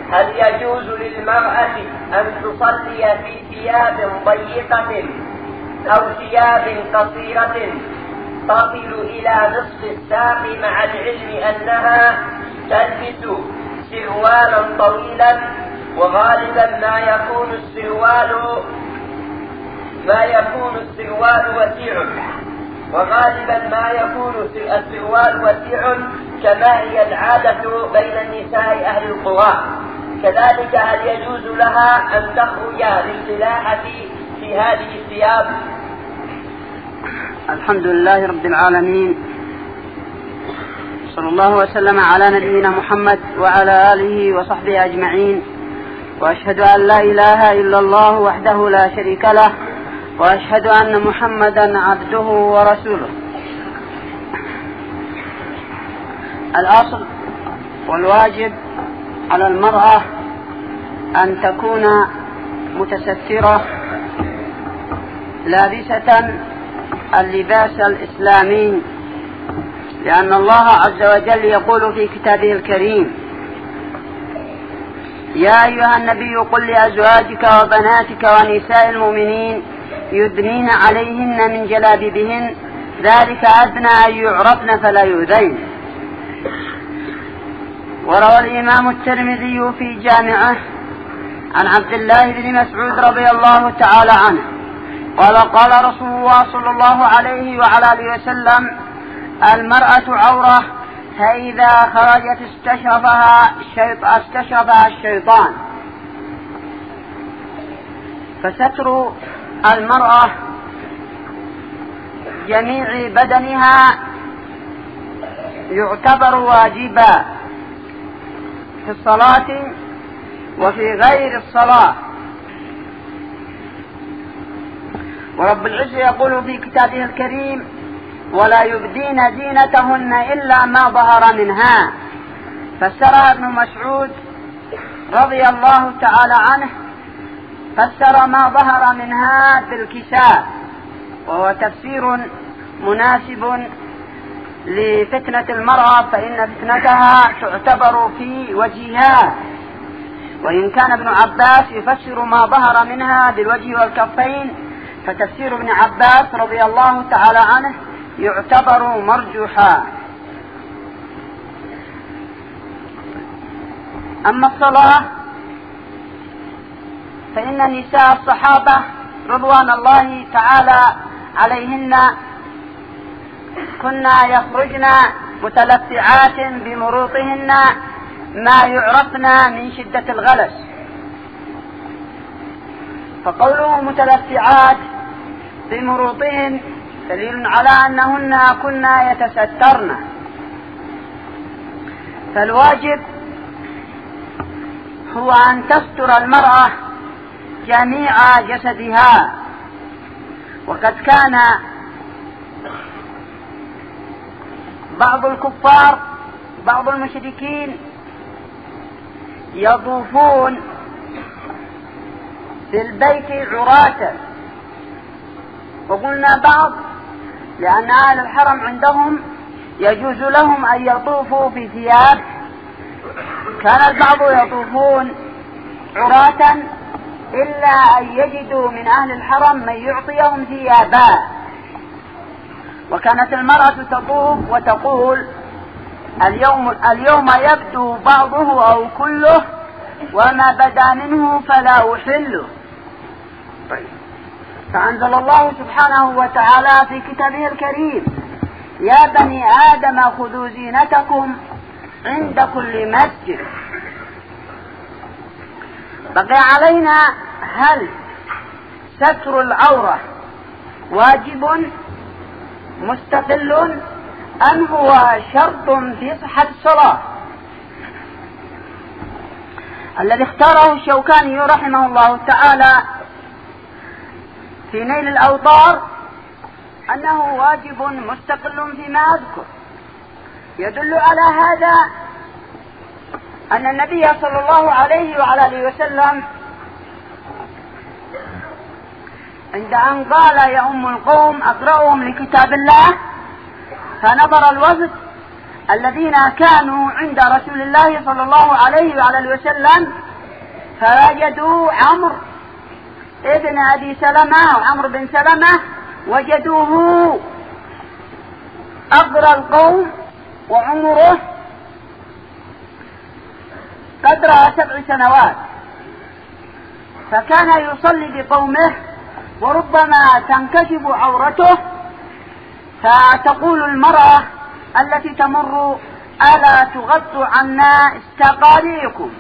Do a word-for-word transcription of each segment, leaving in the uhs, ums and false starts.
هل يجوز للمرأة أن تصلي في ثياب ضيقة أو ثياب قصيرة تصل إلى نصف الساق مع العلم أنها تلبس سروالا طويلا، وغالبا ما يكون السروال ما يكون السروال وسيع وغالبا ما يكون السروال وسيع كما هي العادة بين النساء أهل القرى؟ كذلك هل يجوز لها أن تخرج للفلاحة في هذه الثياب؟ الحمد لله رب العالمين، صلى الله وسلم على نبينا محمد وعلى آله وصحبه أجمعين، وأشهد أن لا إله إلا الله وحده لا شريك له، وأشهد أن محمدا عبده ورسوله. الأصل والواجب على المرأة أن تكون متسترة لابسة اللباس الإسلامي، لأن الله عز وجل يقول في كتابه الكريم: يا أيها النبي قل لأزواجك وبناتك ونساء المؤمنين يدنين عليهن من جلابيبهن ذلك أدنى أن يعرفن فلا يؤذين. وروى الإمام الترمذي في جامعه عن عبد الله بن مسعود رضي الله تعالى عنه قال: قال رسول الله صلى الله عليه وعلى آله وسلم: المرأة عورة، فإذا خرجت استشرفها استشرفها الشيطان. فستر المرأة جميع بدنها يعتبر واجبا في الصلاة وفي غير الصلاة. ورب العزة يقول في كتابه الكريم: ولا يبدين زينتهن إلا ما ظهر منها. فسرها ابن مسعود رضي الله تعالى عنه، فسر ما ظهر منها بالكساء، وهو تفسير مناسب لفتنة المرأة، فإن فتنتها تعتبر في وجهها. وإن كان ابن عباس يفسر ما ظهر منها بالوجه والكفين، فتفسير ابن عباس رضي الله تعالى عنه يعتبر مرجوحا. أما الصلاة فإن نساء الصحابة رضوان الله تعالى عليهن كنا يخرجن متلفعات بمروطهن ما يعرفن من شدة الغلس. فقوله متلفعات بمروطهن دليل على أنهن كنا يتسترن. فالواجب هو أن تستر المرأة جميع جسدها. وقد كان بعض الكفار بعض المشركين يطوفون في البيت عراة، وقلنا بعض لأن أهل الحرم عندهم يجوز لهم أن يطوفوا في ثياب. كان البعض يطوفون عراة إلا أن يجدوا من أهل الحرم من يعطيهم ثيابا. وكانت المرأة تطوف وتقول: اليوم, اليوم يبدو بعضه أو كله، وما بدا منه فلا أحله. طيب. فأنزل الله سبحانه وتعالى في كتابه الكريم: يا بني آدم خذوا زينتكم عند كل مسجد. بقي علينا هل ستر العورة واجب مستقل أم هو شرط في صحة الصلاة؟ الذي اختاره الشوكاني رحمه الله تعالى في نيل الأوطار أنه واجب مستقل فيما أذكر. يدل على هذا أن النبي صلى الله عليه وعلى آله وسلم عند أن قال: يا أم القوم أقرأهم لكتاب الله، فنظر الوفد الذين كانوا عند رسول الله صلى الله عليه وعلى وسلم فوجدوا عمرو ابن أبي سلمة وعمرو بن سلمة، وجدوه أقرى القوم وعمره قدر سبع سنوات، فكان يصلي بقومه وربما تنكشف عورته، فتقول المرأة التي تمر: ألا تغطوا عنا استقاليكم.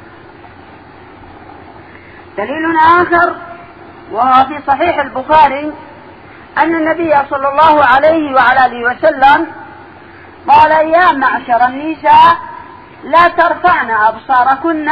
دليل آخر وهو في صحيح البخاري أن النبي صلى الله عليه وعلى آله وسلم قال: يا معشر النساء لا ترفعن أبصاركن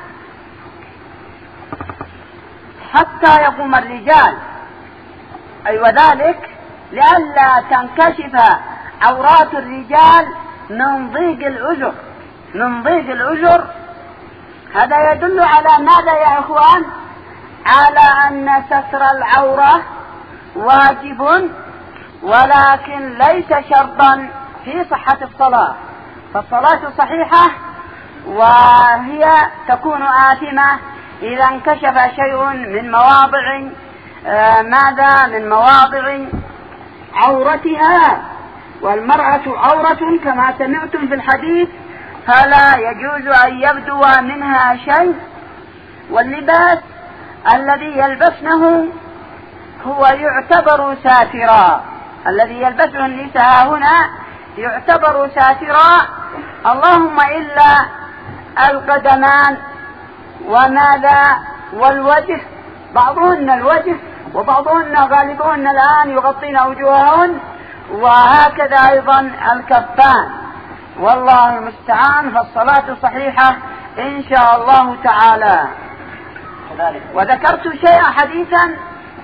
حتى يقوم الرجال، أي وذلك لئلا تنكشف عورات الرجال من ضيق الأجر من ضيق الأجر. هذا يدل على ماذا يا إخوان؟ على أن ستر العورة واجب، ولكن ليس شرطا في صحة الصلاة، فالصلاة صحيحة وهي تكون آثمة إذا انكشف شيء من مواضع آه ماذا من مواضع عورتها، والمرأة عورة كما سمعتم في الحديث، فلا يجوز أن يبدو منها شيء. واللباس الذي يلبسنه هو يعتبر ساترا، الذي يلبسه النساء هنا يعتبر ساترا، اللهم إلا القدمان وماذا والوجه، بعضهن الوجه وبعضهن غالبهن الآن يغطين وجوههن، وهكذا أيضا الكفان، والله المستعان. فالصلاة صحيحة إن شاء الله تعالى. وذكرت شيئا حديثا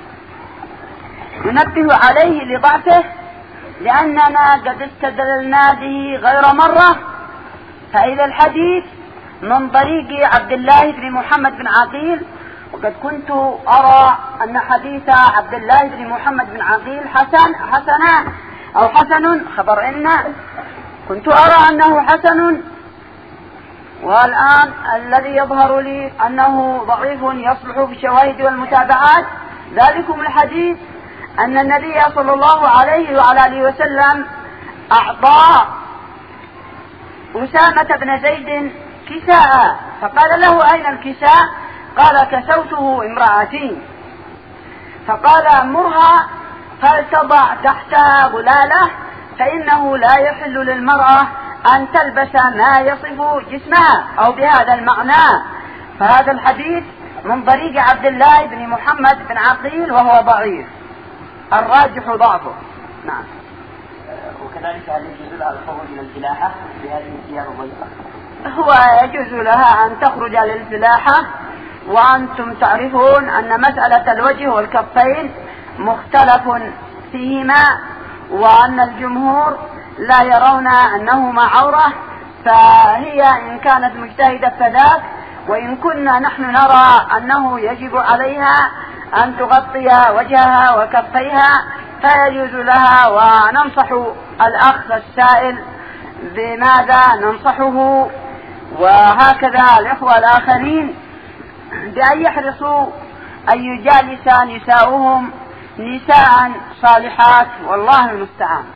ننبه عليه لضعفه، لأننا قد استدللنا به غير مرة، فإذا الحديث من طريق عبد الله بن محمد بن عقيل، وقد كنت أرى أن حديث عبد الله بن محمد بن عقيل حسن حسنا أو حسن خبر إن كنت أرى أنه حسن، والآن الذي يظهر لي أنه ضعيف يصلح بالشواهد والمتابعات. ذلكم الحديث أن النبي صلى الله عليه وعلى آله وسلم أعطى أسامة بن زيد كساء، فقال له: أين الكساء؟ قال: كسوته امرأتي. فقال: مرها فلتضع تحتها غلالة، فإنه لا يحل للمرأة أن تلبس ما يصف جسمها، أو بهذا المعنى. فهذا الحديث من طريق عبد الله بن محمد بن عقيل وهو ضعيف، الراجح ضعفه. نعم. وكذلك هل يجوز لها الخروج من الفلاحة بهذه الثياب الضيقة؟ هو يجوز لها أن تخرج للفلاحة، وأنتم تعرفون أن مسألة الوجه والكفين مختلف فيهما، وأن الجمهور لا يرون أنهما عورة، فهي إن كانت مجتهدة فذاك، وإن كنا نحن نرى أنه يجب عليها أن تغطي وجهها وكفيها فيجوز لها. وننصح الأخ السائل بماذا ننصحه، وهكذا الإخوة الآخرين، بأن يحرصوا أن يجالس نساؤهم نساء صالحات، والله المستعان.